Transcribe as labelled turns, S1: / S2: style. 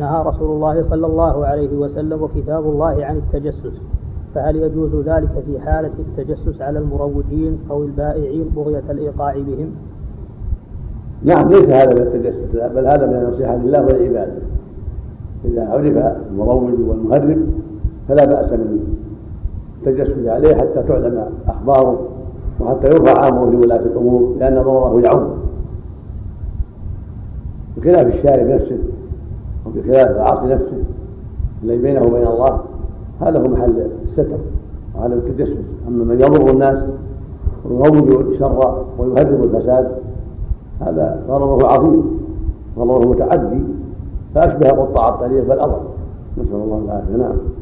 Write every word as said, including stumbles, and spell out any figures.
S1: نهى رسول الله صلى الله عليه وسلم وكتاب الله عن التجسس، فهل يجوز ذلك في حالة التجسس على المروجين أو البائعين بغية الإيقاع بهم؟
S2: نعم، ليس هذا من التجسس، بل هذا من النصيحة لله والعباد. إذا عرف المروج والمهرب فلا بأس من التجسس عليه حتى تعلم أخباره وحتى يرفع أمره لولاة الأمور، لأن ضرره يعم، بخلاف الشارب نفسه وبخلاف العاصي نفسه الذي بينه وبين الله، هذا هو محل الستر وهذا التجسس. أما من يضر الناس ويروج الشر ويهرب الفساد هذا ضرره عظيم، ضرره متعدي، فأشبه قطاع الطريق بل أضر، نسأل الله العافية. نعم.